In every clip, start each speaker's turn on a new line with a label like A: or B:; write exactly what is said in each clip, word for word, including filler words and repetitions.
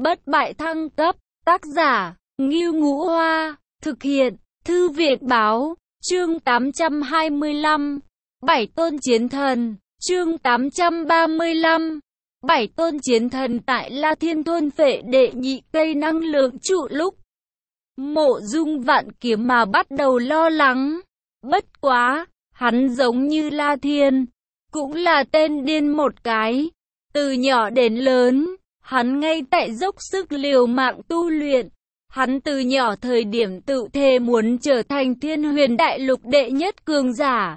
A: Bất bại thăng cấp, tác giả, Ngưu Ngũ Hoa, thực hiện, Thư viện Báo, chương tám trăm hai mươi lăm, Bảy tôn chiến thần, chương tám trăm ba mươi lăm, Bảy tôn chiến thần tại La Thiên thôn phệ đệ nhị cây năng lượng trụ lúc. Mộ Dung Vạn Kiếm mà bắt đầu lo lắng, bất quá, hắn giống như La Thiên, cũng là tên điên một cái, từ nhỏ đến lớn. Hắn ngay tại dốc sức liều mạng tu luyện. Hắn từ nhỏ thời điểm tự thề muốn trở thành Thiên Huyền Đại Lục đệ nhất cường giả.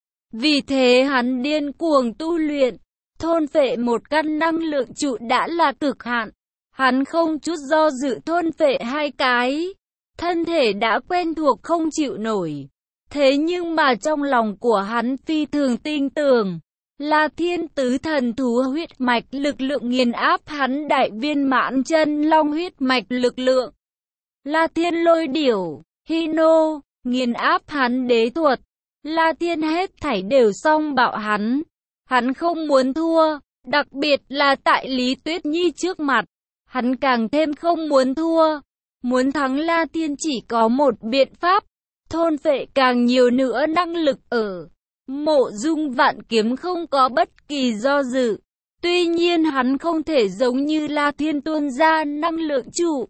A: Vì thế hắn điên cuồng tu luyện, thôn phệ một căn năng lượng trụ đã là cực hạn. Hắn không chút do dự thôn phệ hai cái. Thân thể đã quen thuộc không chịu nổi. Thế nhưng mà trong lòng của hắn phi thường tin tưởng. La Thiên tứ thần thú huyết mạch lực lượng nghiền áp hắn đại viên mãn chân long huyết mạch lực lượng. La Thiên lôi điểu, Hino, nghiền áp hắn đế thuật. La Thiên hết thảy đều xong bạo hắn. Hắn không muốn thua, đặc biệt là tại Lý Tuyết Nhi trước mặt. Hắn càng thêm không muốn thua. Muốn thắng La Thiên chỉ có một biện pháp, thôn phệ càng nhiều nữa năng lực ở. Mộ Dung Vạn Kiếm không có bất kỳ do dự. Tuy nhiên hắn không thể giống như La Thiên tuôn ra năng lượng trụ.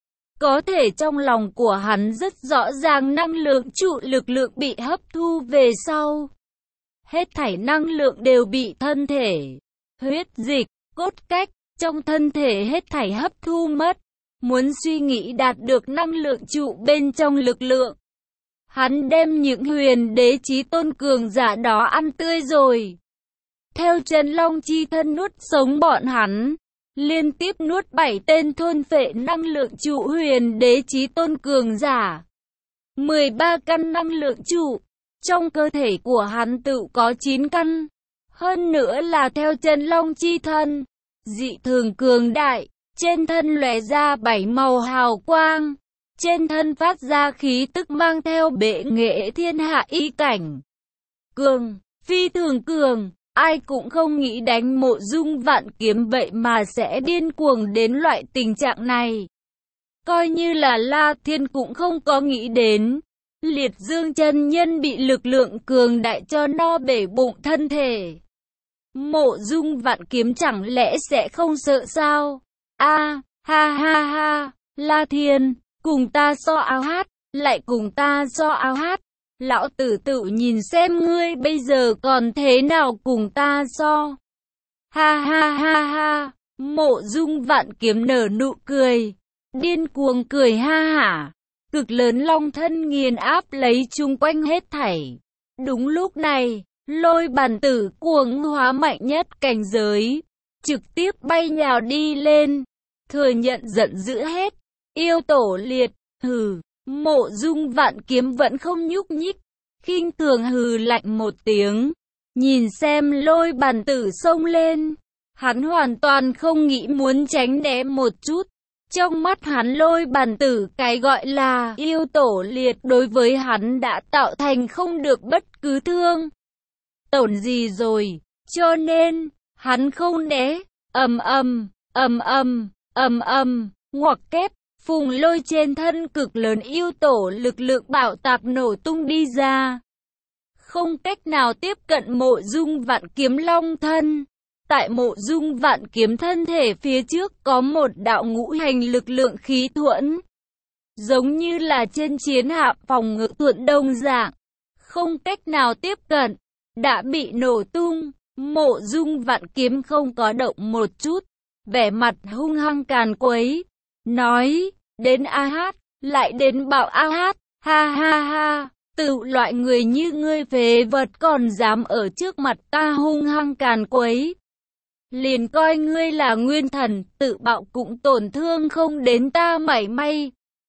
A: Có thể trong lòng của hắn rất rõ ràng năng lượng trụ lực lượng bị hấp thu về sau. Hết thảy năng lượng đều bị thân thể, huyết dịch, cốt cách, trong thân thể hết thảy hấp thu mất. Muốn suy nghĩ đạt được năng lượng trụ bên trong lực lượng. Hắn đem những huyền đế chí tôn cường giả đó ăn tươi rồi. Theo Trần Long chi thân nuốt sống bọn hắn. Liên tiếp nuốt bảy tên thôn phệ năng lượng trụ huyền đế chí tôn cường giả. mười ba căn năng lượng trụ. Trong cơ thể của hắn tự có chín căn. Hơn nữa là theo Trần Long chi thân. Dị thường cường đại. Trên thân lóe ra bảy màu hào quang. Trên thân phát ra khí tức mang theo bệ nghệ thiên hạ ý cảnh. Cường, phi thường cường, ai cũng không nghĩ đánh Mộ Dung Vạn Kiếm vậy mà sẽ điên cuồng đến loại tình trạng này. Coi như là La Thiên cũng không có nghĩ đến. Liệt Dương chân nhân bị lực lượng cường đại cho no bể bụng thân thể. Mộ Dung Vạn Kiếm chẳng lẽ sẽ không sợ sao? A, ha ha ha, La Thiên. Cùng ta so áo hát, lại cùng ta so áo hát. Lão tử tự nhìn xem ngươi bây giờ còn thế nào cùng ta so. Ha ha ha ha, Mộ Dung Vạn Kiếm nở nụ cười. Điên cuồng cười ha hả. Cực lớn long thân nghiền áp lấy chung quanh hết thảy. Đúng lúc này, lôi bàn tử cuồng hóa mạnh nhất cảnh giới. Trực tiếp bay nhào đi lên. Thừa nhận giận dữ hết. Yêu tổ liệt, hừ, Mộ Dung Vạn Kiếm vẫn không nhúc nhích, khinh thường hừ lạnh một tiếng, nhìn xem lôi bàn tử xông lên, hắn hoàn toàn không nghĩ muốn tránh né một chút, trong mắt hắn lôi bàn tử cái gọi là yêu tổ liệt đối với hắn đã tạo thành không được bất cứ thương tổn gì rồi, cho nên, hắn không né, ầm ầm, ầm ầm, ầm ầm, ngoặc kép. Phùng lôi trên thân cực lớn yêu tổ lực lượng bạo tạc nổ tung đi ra. Không cách nào tiếp cận Mộ Dung Vạn Kiếm long thân. Tại Mộ Dung Vạn Kiếm thân thể phía trước có một đạo ngũ hành lực lượng khí thuẫn. Giống như là trên chiến hạm phòng ngự thuận đông dạng. Không cách nào tiếp cận. Đã bị nổ tung. Mộ Dung Vạn Kiếm không có động một chút. Vẻ mặt hung hăng càn quấy. Nói, đến a hát, lại đến bảo a hát, ha ha ha, tự loại người như ngươi phế vật còn dám ở trước mặt ta hung hăng càn quấy. Liền coi ngươi là nguyên thần, tự bạo cũng tổn thương không đến ta mảy may.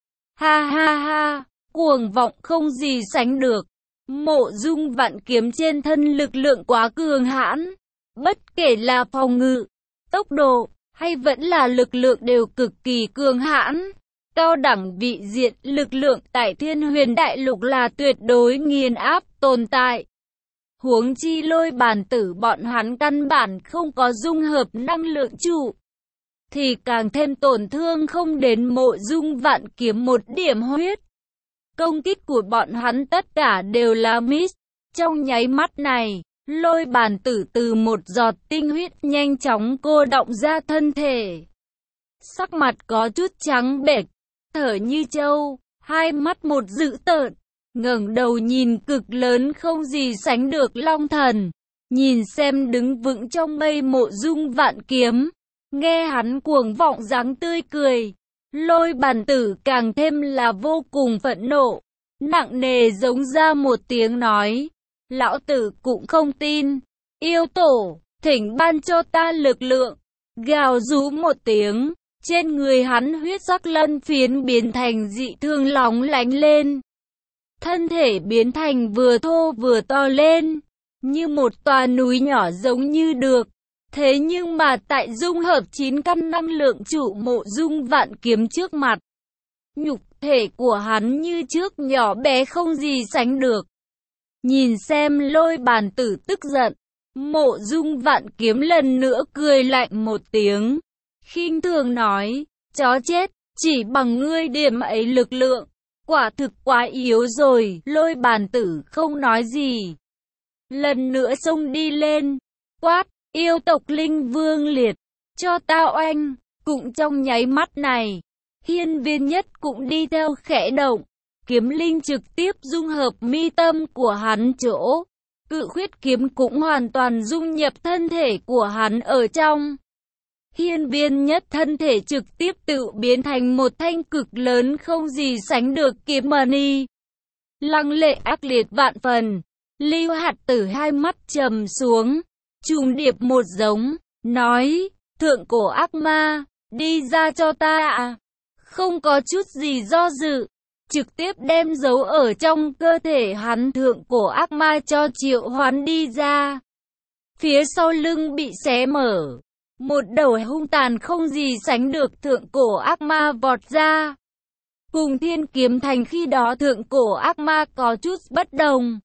A: Ha ha ha, cuồng vọng không gì sánh được. Mộ Dung Vạn Kiếm trên thân lực lượng quá cường hãn, bất kể là phòng ngự, tốc độ, hay vẫn là lực lượng đều cực kỳ cường hãn. Cao đẳng vị diện lực lượng tại Thiên Huyền Đại Lục là tuyệt đối nghiền áp tồn tại. Huống chi lôi bàn tử bọn hắn căn bản không có dung hợp năng lượng trụ. thì càng thêm tổn thương không đến Mộ Dung Vạn Kiếm một điểm huyết. Công kích của bọn hắn tất cả đều là miss. Trong nháy mắt này, Lôi Bàn Tử từ một giọt tinh huyết nhanh chóng cô đọng ra thân thể. Sắc mặt có chút trắng bệch, thở như trâu, hai mắt một dữ tợn, ngẩng đầu nhìn cực lớn không gì sánh được Long Thần, nhìn xem đứng vững trong mây Mộ Dung Vạn Kiếm, nghe hắn cuồng vọng dáng tươi cười, Lôi Bàn Tử càng thêm là vô cùng phẫn nộ, nặng nề giống ra một tiếng nói, lão tử cũng không tin, yêu tổ, thỉnh ban cho ta lực lượng, gào rú một tiếng. Trên người hắn huyết sắc lân phiến biến thành dị thương lóng lánh lên. Thân thể biến thành vừa thô vừa to lên, như một tòa núi nhỏ giống như được. Thế nhưng mà tại dung hợp chín căn năng lượng trụ Mộ Dung Vạn Kiếm trước mặt, nhục thể của hắn như trước nhỏ bé không gì sánh được. Nhìn xem Lôi Bàn Tử tức giận, Mộ Dung Vạn Kiếm lần nữa cười lạnh một tiếng. Khinh thường nói, chó chết, chỉ bằng ngươi điểm ấy lực lượng, quả thực quá yếu rồi. Lôi Bàn Tử không nói gì, lần nữa xông đi lên, quát, yêu tộc Linh Vương Liệt, cho ta oanh. Cũng trong nháy mắt này, Hiên Viên Nhất cũng đi theo khẽ động, kiếm linh trực tiếp dung hợp mi tâm của hắn chỗ, Cự Khuyết kiếm cũng hoàn toàn dung nhập thân thể của hắn ở trong. Hiên Viên Nhất thân thể trực tiếp tự biến thành một thanh cực lớn không gì sánh được kiếm mani. Lăng lệ ác liệt vạn phần, Lưu Hạt Tử hai mắt trầm xuống, trùng điệp một giống, nói, thượng cổ ác ma, đi ra cho ta ạ. Không có chút gì do dự, trực tiếp đem giấu ở trong cơ thể hắn thượng cổ ác ma cho triệu hoán đi ra. Phía sau lưng bị xé mở. Một đầu hung tàn không gì sánh được thượng cổ ác ma vọt ra. Cùng Thiên Kiếm Thành khi đó thượng cổ ác ma có chút bất đồng.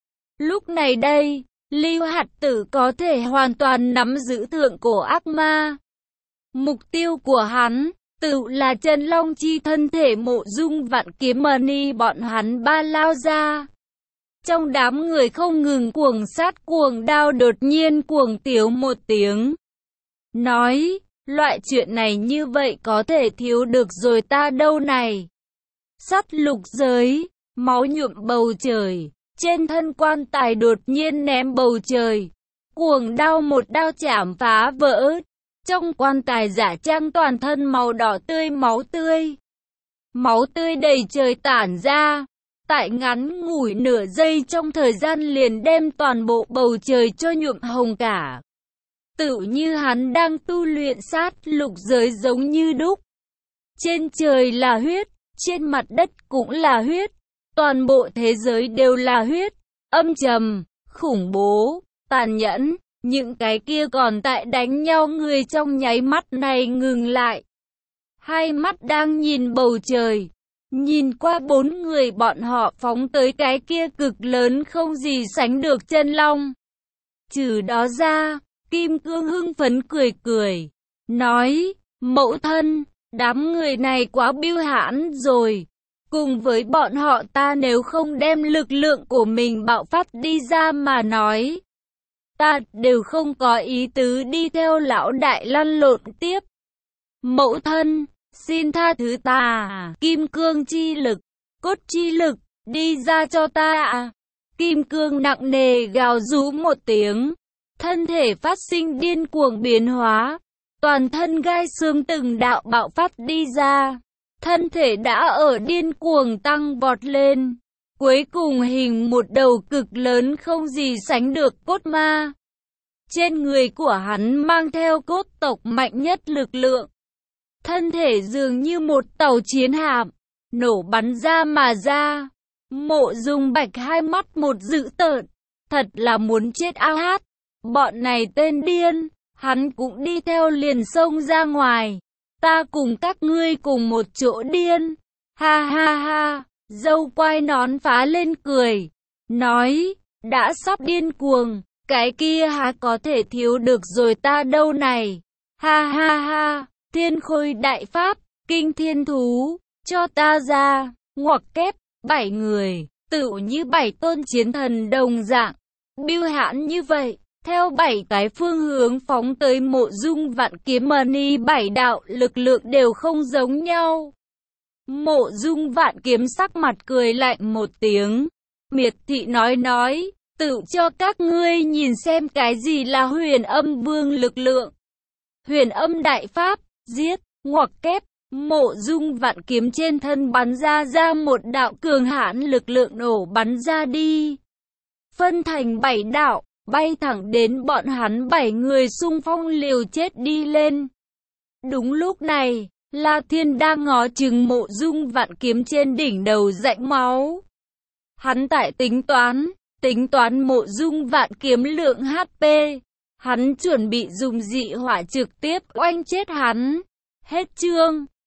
A: Lúc này đây, Lưu Hạt Tử có thể hoàn toàn nắm giữ thượng cổ ác ma. Mục tiêu của hắn, tự là chân long chi thân thể Mộ Dung Vạn Kiếm mani bọn hắn ba lao ra. Trong đám người không ngừng cuồng sát cuồng đao đột nhiên cuồng tiếu một tiếng. Nói, loại chuyện này như vậy có thể thiếu được rồi ta đâu này. Sắt lục giới, máu nhuộm bầu trời, trên thân quan tài đột nhiên ném bầu trời. Cuồng đao một đao chảm phá vỡ, trong quan tài giả trang toàn thân màu đỏ tươi máu tươi. Máu tươi đầy trời tản ra, tại ngắn ngủi nửa giây trong thời gian liền đem toàn bộ bầu trời cho nhuộm hồng cả. Tự như hắn đang tu luyện sát lục giới giống như đúc. Trên trời là huyết, trên mặt đất cũng là huyết, toàn bộ thế giới đều là huyết, âm trầm, khủng bố, tàn nhẫn. Những cái kia còn tại đánh nhau người trong nháy mắt này ngừng lại. Hai mắt đang nhìn bầu trời, nhìn qua bốn người bọn họ phóng tới cái kia cực lớn không gì sánh được chân long. Trừ đó ra, Kim Cương hưng phấn cười cười, nói, mẫu thân, đám người này quá biêu hãn rồi. Cùng với bọn họ ta nếu không đem lực lượng của mình bạo phát đi ra mà nói, ta đều không có ý tứ đi theo lão đại lăn lộn tiếp. Mẫu thân, xin tha thứ ta, Kim Cương chi lực, cốt chi lực, đi ra cho ta ạ. Kim Cương nặng nề gào rú một tiếng, thân thể phát sinh điên cuồng biến hóa, toàn thân gai xương từng đạo bạo phát đi ra, thân thể đã ở điên cuồng tăng vọt lên. Cuối cùng hình một đầu cực lớn không gì sánh được cốt ma. Trên người của hắn mang theo cốt tộc mạnh nhất lực lượng. Thân thể dường như một tàu chiến hạm, nổ bắn ra mà ra. Mộ Dung Bạch hai mắt một dữ tợn, thật là muốn chết a hát. Bọn này tên điên, hắn cũng đi theo liền xông ra ngoài. Ta cùng các ngươi cùng một chỗ điên, ha ha ha. Dâu quai nón phá lên cười, nói, đã sắp điên cuồng, cái kia há có thể thiếu được rồi ta đâu này, ha ha ha, Thiên Khôi Đại Pháp, Kinh Thiên Thú, cho ta ra, ngoặc kép, bảy người, tựu như bảy tôn chiến thần đồng dạng, bưu hãn như vậy, theo bảy cái phương hướng phóng tới Mộ Dung Vạn Kiếm mà ni bảy đạo lực lượng đều không giống nhau. Mộ Dung Vạn Kiếm sắc mặt cười lạnh một tiếng, miệt thị nói nói, tự cho các ngươi nhìn xem cái gì là Huyền Âm Vương lực lượng. Huyền Âm Đại Pháp, giết, ngoặc kép, Mộ Dung Vạn Kiếm trên thân bắn ra ra một đạo cường hãn lực lượng nổ bắn ra đi. Phân thành bảy đạo, bay thẳng đến bọn hắn bảy người xung phong liều chết đi lên. Đúng lúc này, La Thiên đang ngó chừng Mộ Dung Vạn Kiếm trên đỉnh đầu rãnh máu. Hắn tại tính toán, tính toán Mộ Dung Vạn Kiếm lượng hát pê. Hắn chuẩn bị dùng dị hỏa trực tiếp oanh chết hắn. Hết chương.